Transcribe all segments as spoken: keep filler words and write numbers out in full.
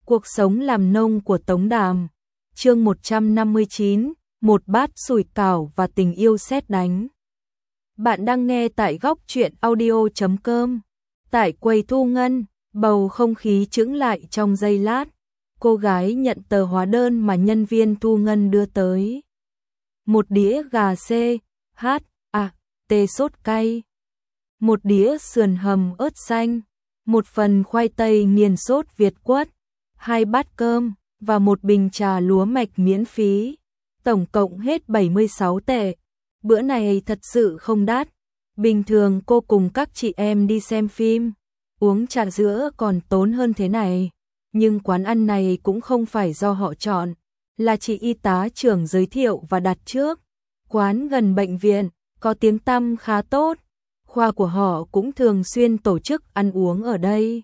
Cuộc sống làm nông của Tống Đàm. Chương một trăm năm mươi chín, một bát sủi cảo và tình yêu sét đánh. Bạn đang nghe tại góc truyện audio chấm com. Tại quầy thu ngân, bầu không khí chững lại trong giây lát. Cô gái nhận tờ hóa đơn mà nhân viên thu ngân đưa tới. Một đĩa gà C, H, A, T sốt cay. Một đĩa sườn hầm ớt xanh. Một phần khoai tây nghiền sốt Việt quất. Hai bát cơm và một bình trà lúa mạch miễn phí. Tổng cộng hết bảy mươi sáu tệ. Bữa này thật sự không đắt. Bình thường cô cùng các chị em đi xem phim, uống trà sữa còn tốn hơn thế này. Nhưng quán ăn này cũng không phải do họ chọn, là chị y tá trưởng giới thiệu và đặt trước. Quán gần bệnh viện, có tiếng tăm khá tốt. Khoa của họ cũng thường xuyên tổ chức ăn uống ở đây.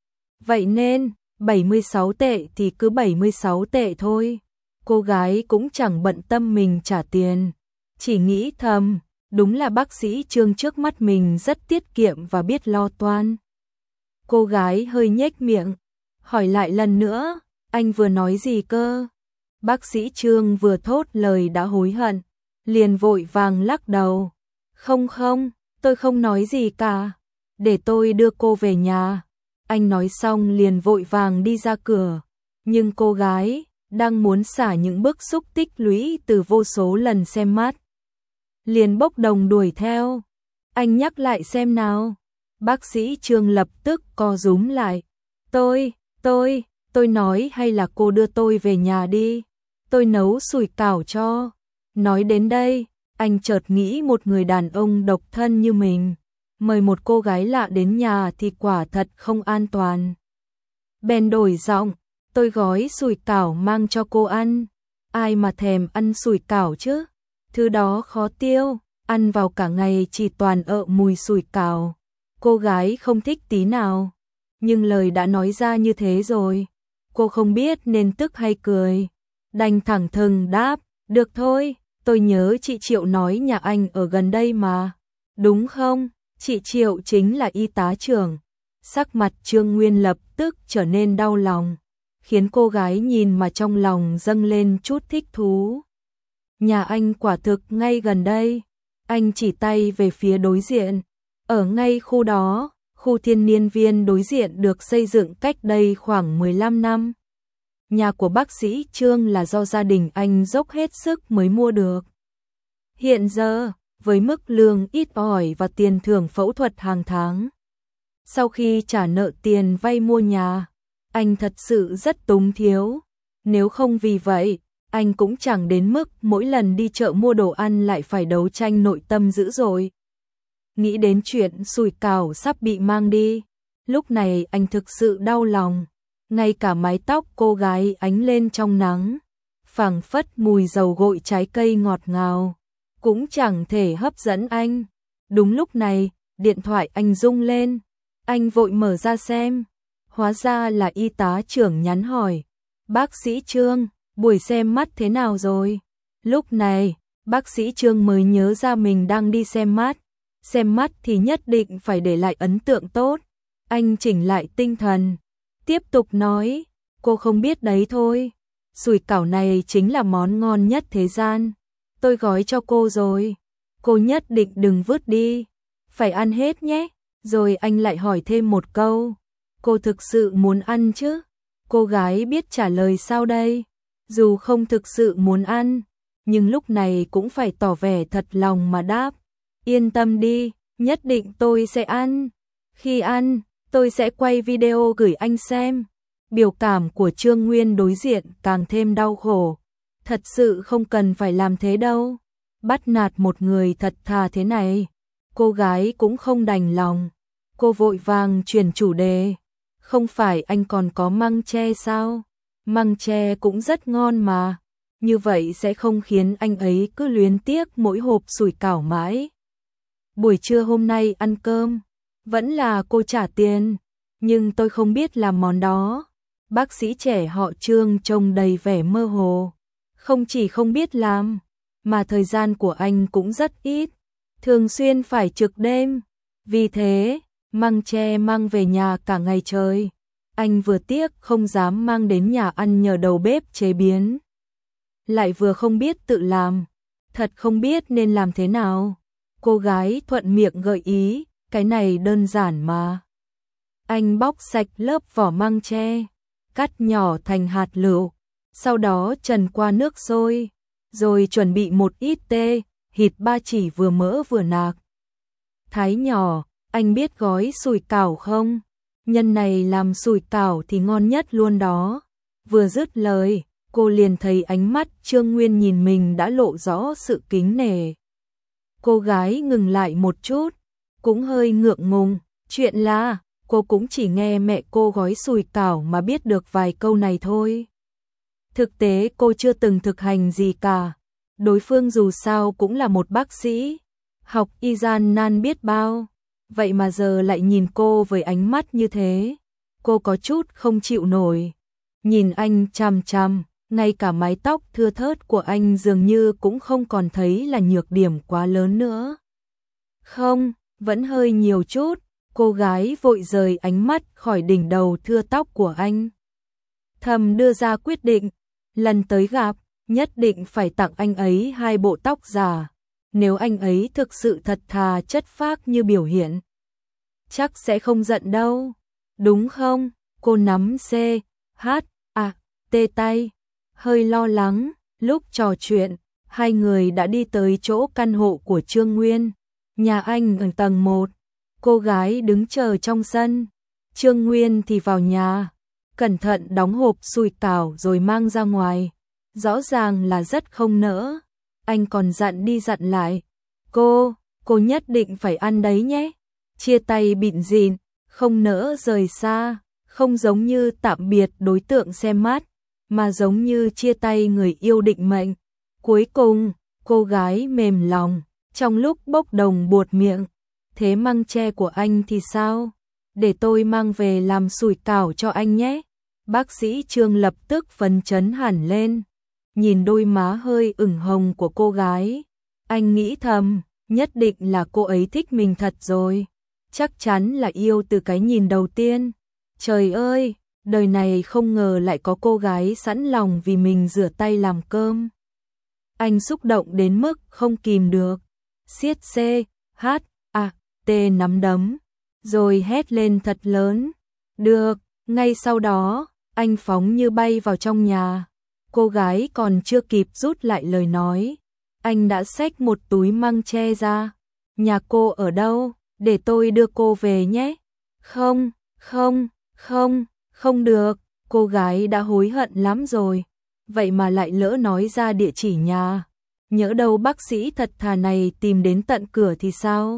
Vậy nên, bảy mươi sáu tệ thì cứ bảy mươi sáu tệ thôi. Cô gái cũng chẳng bận tâm mình trả tiền. Chỉ nghĩ thầm, đúng là bác sĩ Trương trước mắt mình rất tiết kiệm và biết lo toan. Cô gái hơi nhếch miệng, hỏi lại lần nữa, anh vừa nói gì cơ? Bác sĩ Trương vừa thốt lời đã hối hận, liền vội vàng lắc đầu. Không không, tôi không nói gì cả, để tôi đưa cô về nhà. Anh nói xong liền vội vàng đi ra cửa, nhưng cô gái đang muốn xả những bức xúc tích lũy từ vô số lần xem mắt, liền bốc đồng đuổi theo. Anh nhắc lại xem nào. Bác sĩ Trương lập tức co rúm lại. Tôi, tôi, tôi nói hay là cô đưa tôi về nhà đi, tôi nấu sủi cảo cho. Nói đến đây, anh chợt nghĩ một người đàn ông độc thân như mình, mời một cô gái lạ đến nhà thì quả thật không an toàn. Bèn đổi giọng, tôi gói sủi cảo mang cho cô ăn. Ai mà thèm ăn sủi cảo chứ? Thứ đó khó tiêu, ăn vào cả ngày chỉ toàn ợ mùi sủi cảo. Cô gái không thích tí nào, nhưng lời đã nói ra như thế rồi. Cô không biết nên tức hay cười, đành thẳng thừng đáp, được thôi, tôi nhớ chị Triệu nói nhà anh ở gần đây mà. Đúng không? Chị Triệu chính là y tá trưởng. Sắc mặt Trương Nguyên lập tức trở nên đau lòng, khiến cô gái nhìn mà trong lòng dâng lên chút thích thú. Nhà anh quả thực ngay gần đây. Anh chỉ tay về phía đối diện. Ở ngay khu đó, khu thiên niên viên đối diện được xây dựng cách đây khoảng mười lăm năm. Nhà của bác sĩ Trương là do gia đình anh dốc hết sức mới mua được. Hiện giờ, với mức lương ít ỏi và tiền thưởng phẫu thuật hàng tháng, sau khi trả nợ tiền vay mua nhà, anh thật sự rất túng thiếu. Nếu không vì vậy, anh cũng chẳng đến mức mỗi lần đi chợ mua đồ ăn lại phải đấu tranh nội tâm dữ dội. Nghĩ đến chuyện sủi cảo sắp bị mang đi, lúc này anh thực sự đau lòng. Ngay cả mái tóc cô gái ánh lên trong nắng, phảng phất mùi dầu gội trái cây ngọt ngào, cũng chẳng thể hấp dẫn anh. Đúng lúc này, điện thoại anh rung lên. Anh vội mở ra xem. Hóa ra là y tá trưởng nhắn hỏi. Bác sĩ Trương, buổi xem mắt thế nào rồi? Lúc này, bác sĩ Trương mới nhớ ra mình đang đi xem mắt. Xem mắt thì nhất định phải để lại ấn tượng tốt. Anh chỉnh lại tinh thần, tiếp tục nói, cô không biết đấy thôi. Sủi cảo này chính là món ngon nhất thế gian. Tôi gói cho cô rồi. Cô nhất định đừng vứt đi. Phải ăn hết nhé. Rồi anh lại hỏi thêm một câu. Cô thực sự muốn ăn chứ? Cô gái biết trả lời sao đây? Dù không thực sự muốn ăn, nhưng lúc này cũng phải tỏ vẻ thật lòng mà đáp. Yên tâm đi, nhất định tôi sẽ ăn. Khi ăn, tôi sẽ quay video gửi anh xem. Biểu cảm của Trương Nguyên đối diện càng thêm đau khổ. Thật sự không cần phải làm thế đâu. Bắt nạt một người thật thà thế này, cô gái cũng không đành lòng. Cô vội vàng chuyển chủ đề. Không phải anh còn có măng tre sao? Măng tre cũng rất ngon mà. Như vậy sẽ không khiến anh ấy cứ luyến tiếc mỗi hộp sủi cảo mãi. Buổi trưa hôm nay ăn cơm, vẫn là cô trả tiền, nhưng tôi không biết làm món đó. Bác sĩ trẻ họ Trương trông đầy vẻ mơ hồ. Không chỉ không biết làm, mà thời gian của anh cũng rất ít, thường xuyên phải trực đêm. Vì thế, măng tre mang về nhà cả ngày trời. Anh vừa tiếc không dám mang đến nhà ăn nhờ đầu bếp chế biến, lại vừa không biết tự làm, thật không biết nên làm thế nào. Cô gái thuận miệng gợi ý, cái này đơn giản mà. Anh bóc sạch lớp vỏ măng tre, cắt nhỏ thành hạt lựu, sau đó trần qua nước sôi, rồi chuẩn bị một ít tê, thịt ba chỉ vừa mỡ vừa nạc. Thái nhỏ, anh biết gói sủi cảo không? Nhân này làm sủi cảo thì ngon nhất luôn đó. Vừa dứt lời, cô liền thấy ánh mắt Trương Nguyên nhìn mình đã lộ rõ sự kính nể. Cô gái ngừng lại một chút, cũng hơi ngượng ngùng, chuyện là cô cũng chỉ nghe mẹ cô gói sủi cảo mà biết được vài câu này thôi. Thực tế cô chưa từng thực hành gì cả. Đối phương dù sao cũng là một bác sĩ, học y gian nan biết bao, vậy mà giờ lại nhìn cô với ánh mắt như thế. Cô có chút không chịu nổi, nhìn anh chằm chằm, ngay cả mái tóc thưa thớt của anh dường như cũng không còn thấy là nhược điểm quá lớn nữa. Không, vẫn hơi nhiều chút. Cô gái vội rời ánh mắt khỏi đỉnh đầu thưa tóc của anh. Thầm đưa ra quyết định, lần tới gặp, nhất định phải tặng anh ấy hai bộ tóc giả. Nếu anh ấy thực sự thật thà chất phác như biểu hiện, chắc sẽ không giận đâu. Đúng không? Cô nắm C, H, A, T tay, hơi lo lắng. Lúc trò chuyện, hai người đã đi tới chỗ căn hộ của Trương Nguyên. Nhà anh ở tầng một. Cô gái đứng chờ trong sân, Trương Nguyên thì vào nhà, cẩn thận đóng hộp sủi cảo rồi mang ra ngoài. Rõ ràng là rất không nỡ. Anh còn dặn đi dặn lại, cô, cô nhất định phải ăn đấy nhé. Chia tay bịn dịn, không nỡ rời xa, không giống như tạm biệt đối tượng xem mắt, mà giống như chia tay người yêu định mệnh. Cuối cùng, cô gái mềm lòng, trong lúc bốc đồng buột miệng. Thế măng tre của anh thì sao? Để tôi mang về làm sủi cảo cho anh nhé. Bác sĩ Trương lập tức phấn chấn hẳn lên, nhìn đôi má hơi ửng hồng của cô gái. Anh nghĩ thầm, nhất định là cô ấy thích mình thật rồi. Chắc chắn là yêu từ cái nhìn đầu tiên. Trời ơi, đời này không ngờ lại có cô gái sẵn lòng vì mình rửa tay làm cơm. Anh xúc động đến mức không kìm được, siết C, H, A, T nắm đấm, rồi hét lên thật lớn. Được, ngay sau đó, anh phóng như bay vào trong nhà. Cô gái còn chưa kịp rút lại lời nói, anh đã xách một túi măng tre ra. Nhà cô ở đâu? Để tôi đưa cô về nhé. Không, không, không, không được. Cô gái đã hối hận lắm rồi, vậy mà lại lỡ nói ra địa chỉ nhà. Nhỡ đâu bác sĩ thật thà này tìm đến tận cửa thì sao?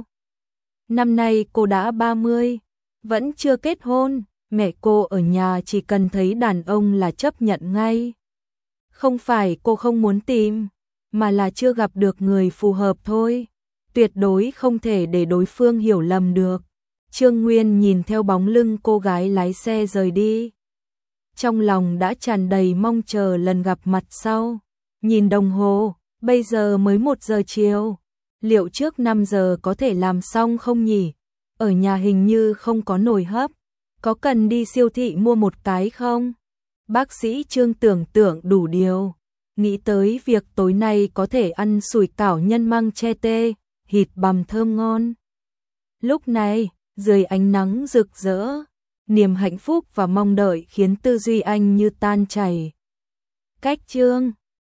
Năm nay cô đã ba mươi, vẫn chưa kết hôn. Mẹ cô ở nhà chỉ cần thấy đàn ông là chấp nhận ngay. Không phải cô không muốn tìm, mà là chưa gặp được người phù hợp thôi. Tuyệt đối không thể để đối phương hiểu lầm được. Trương Nguyên nhìn theo bóng lưng cô gái lái xe rời đi, trong lòng đã tràn đầy mong chờ lần gặp mặt sau. Nhìn đồng hồ, bây giờ mới một giờ chiều. Liệu trước năm giờ có thể làm xong không nhỉ? Ở nhà hình như không có nồi hấp. Có cần đi siêu thị mua một cái không? Bác sĩ Trương tưởng tượng đủ điều, nghĩ tới việc tối nay có thể ăn sủi cảo nhân măng tre tê, thịt bằm thơm ngon. Lúc này, dưới ánh nắng rực rỡ, niềm hạnh phúc và mong đợi khiến tư duy anh như tan chảy. Cách chương